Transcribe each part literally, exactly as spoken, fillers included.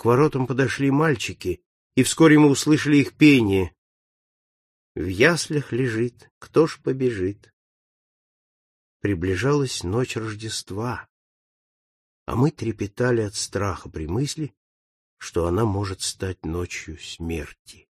К воротам подошли мальчики, и вскоре мы услышали их пение. В яслях лежит, кто ж побежит? Приближалась ночь Рождества, а мы трепетали от страха при мысли, что она может стать ночью смерти.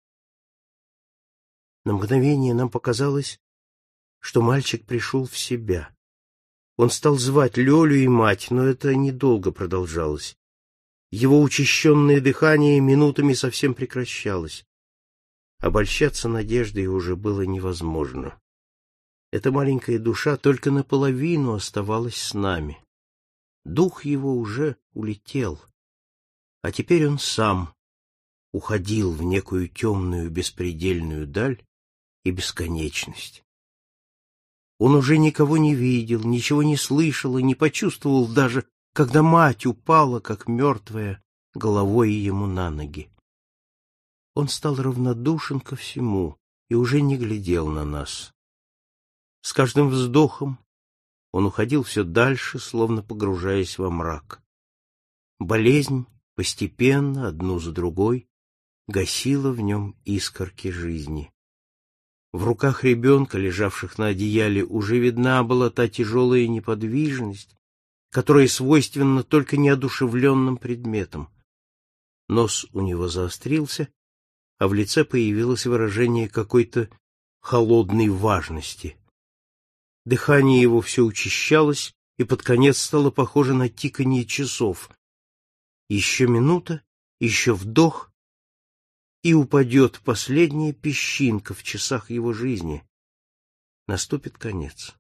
На мгновение нам показалось, что мальчик пришел в себя. Он стал звать Лёлю и мать, но это недолго продолжалось. Его учащенное дыхание минутами совсем прекращалось. Обольщаться надеждой уже было невозможно. Эта маленькая душа только наполовину оставалась с нами. Дух его уже улетел, а теперь он сам уходил в некую темную беспредельную даль и бесконечность. Он уже никого не видел, ничего не слышал и не почувствовал даже, когда мать упала, как мертвая, головой ему на ноги. Он стал равнодушен ко всему и уже не глядел на нас. С каждым вздохом он уходил все дальше, словно погружаясь во мрак. Болезнь постепенно, одну за другой, гасила в нем искорки жизни. В руках ребенка, лежавших на одеяле, уже видна была та тяжелая неподвижность, которая свойственна только неодушевленным предметам. Нос у него заострился, а в лице появилось выражение какой-то холодной важности. Дыхание его все учащалось и под конец стало похоже на тиканье часов. Еще минута, еще вдох, и упадет последняя песчинка в часах его жизни. Наступит конец.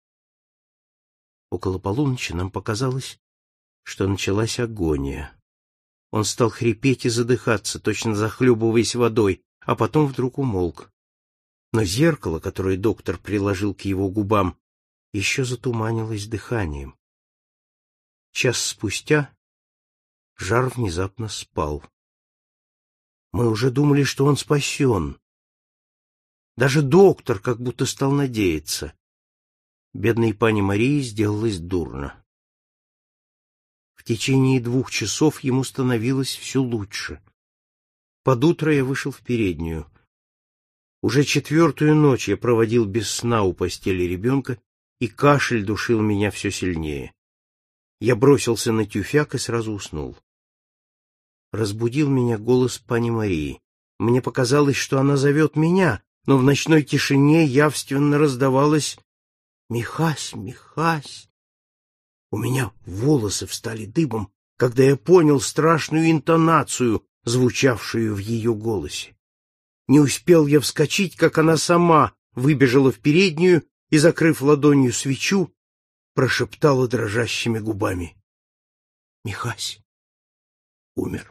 Около полуночи нам показалось, что началась агония. Он стал хрипеть и задыхаться, точно захлебываясь водой, а потом вдруг умолк. Но зеркало, которое доктор приложил к его губам, еще затуманилось дыханием. Час спустя жар внезапно спал. Мы уже думали, что он спасен. Даже доктор как будто стал надеяться. Бедной пани Марии сделалось дурно. В течение двух часов ему становилось все лучше. Под утро я вышел в переднюю. Уже четвертую ночь я проводил без сна у постели ребенка, и кашель душил меня все сильнее. Я бросился на тюфяк и сразу уснул. Разбудил меня голос пани Марии. Мне показалось, что она зовет меня, но в ночной тишине явственно раздавалось: «Михась, Михась!» У меня волосы встали дыбом, когда я понял страшную интонацию, звучавшую в ее голосе. Не успел я вскочить, как она сама выбежала в переднюю и, закрыв ладонью свечу, прошептала дрожащими губами: «Михась умер».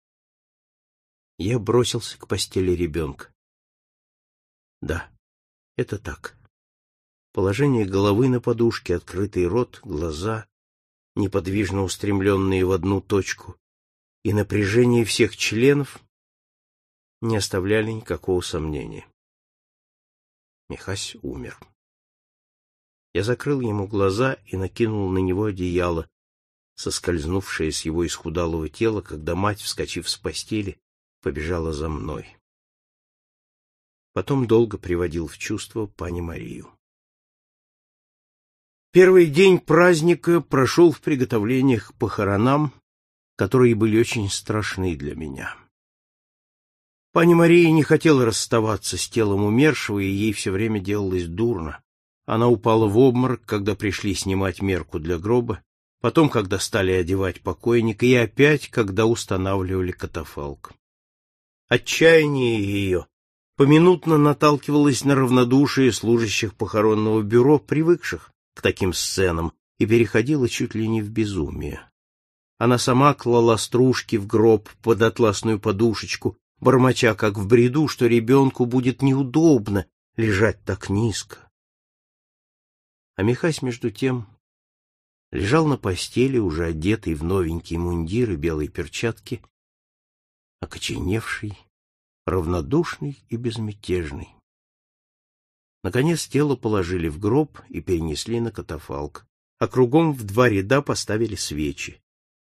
Я бросился к постели ребенка. Да, это так. Положение головы на подушке, открытый рот, глаза, неподвижно устремленные в одну точку, и напряжение всех членов не оставляли никакого сомнения. Михась умер. Я закрыл ему глаза и накинул на него одеяло, соскользнувшее с его исхудалого тела, когда мать, вскочив с постели, побежала за мной. Потом долго приводил в чувство пани Марию. Первый день праздника прошел в приготовлениях к похоронам, которые были очень страшны для меня. Пани Мария не хотела расставаться с телом умершего, и ей все время делалось дурно. Она упала в обморок, когда пришли снимать мерку для гроба, потом, когда стали одевать покойника, и опять, когда устанавливали катафалк. Отчаяние ее поминутно наталкивалось на равнодушие служащих похоронного бюро, привыкших к таким сценам, и переходила чуть ли не в безумие. Она сама клала стружки в гроб под атласную подушечку, бормоча, как в бреду, что ребенку будет неудобно лежать так низко. А Михась, между тем, лежал на постели, уже одетый в новенький мундир и белые перчатки, окоченевший, равнодушный и безмятежный. Наконец тело положили в гроб и перенесли на катафалк, а кругом в два ряда поставили свечи.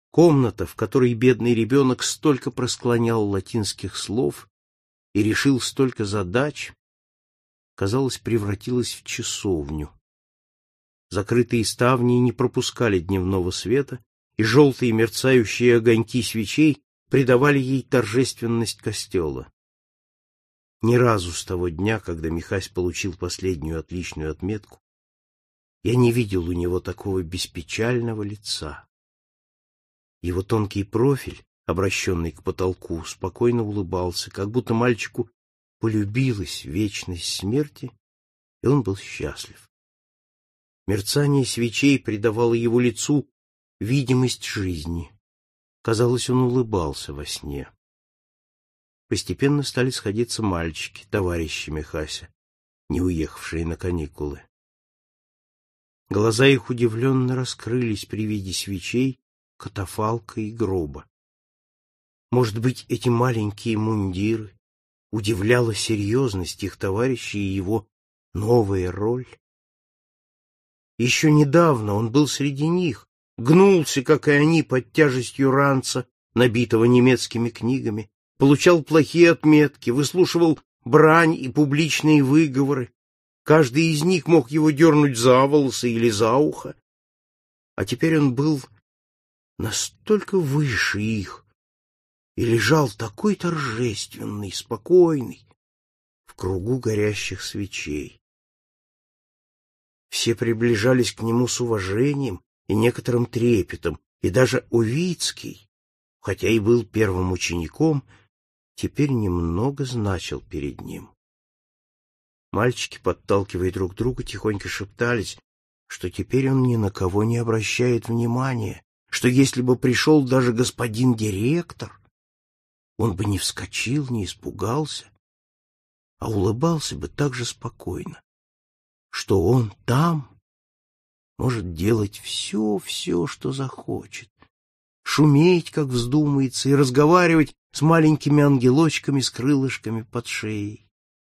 Комната, в которой бедный ребенок столько просклонял латинских слов и решил столько задач, казалось, превратилась в часовню. Закрытые ставни не пропускали дневного света, и желтые мерцающие огоньки свечей придавали ей торжественность костела. Ни разу с того дня, когда Михась получил последнюю отличную отметку, я не видел у него такого беспечального лица. Его тонкий профиль, обращенный к потолку, спокойно улыбался, как будто мальчику полюбилась вечность смерти, и он был счастлив. Мерцание свечей придавало его лицу видимость жизни. Казалось, он улыбался во сне. Постепенно стали сходиться мальчики, товарищи Михася, не уехавшие на каникулы. Глаза их удивленно раскрылись при виде свечей, катафалка и гроба. Может быть, эти маленькие мундиры удивляла серьезность их товарищей и его новая роль? Еще недавно он был среди них, гнулся, как и они, под тяжестью ранца, набитого немецкими книгами, получал плохие отметки, выслушивал брань и публичные выговоры. Каждый из них мог его дернуть за волосы или за ухо. А теперь он был настолько выше их и лежал такой торжественный, спокойный, в кругу горящих свечей. Все приближались к нему с уважением и некоторым трепетом, и даже Увицкий, хотя и был первым учеником, теперь немного значил перед ним. Мальчики, подталкивая друг друга, тихонько шептались, что теперь он ни на кого не обращает внимания, что если бы пришел даже господин директор, он бы не вскочил, не испугался, а улыбался бы так же спокойно, что он там может делать все-все, что захочет, шуметь, как вздумается, и разговаривать с маленькими ангелочками с крылышками под шеей.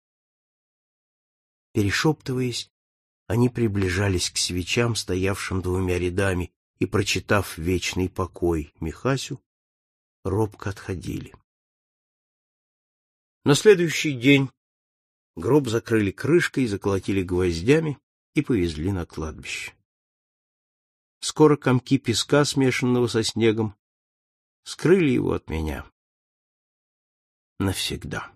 Перешептываясь, они приближались к свечам, стоявшим двумя рядами, и, прочитав вечный покой Михасю, робко отходили. На следующий день гроб закрыли крышкой, заколотили гвоздями и повезли на кладбище. Скоро комки песка, смешанного со снегом, скрыли его от меня навсегда.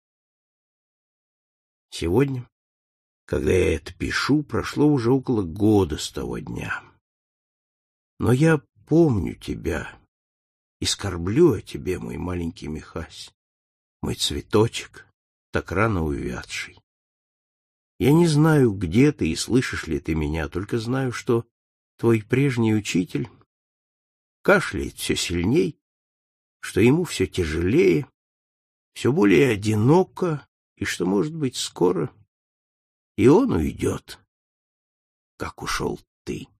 Сегодня, когда я это пишу, прошло уже около года с того дня. Но я помню тебя и скорблю о тебе, мой маленький Михась, мой цветочек, так рано увядший. Я не знаю, где ты и слышишь ли ты меня, только знаю, что твой прежний учитель кашляет все сильней, что ему все тяжелее, все более одиноко, и что, может быть, скоро и он уйдет, как ушел ты.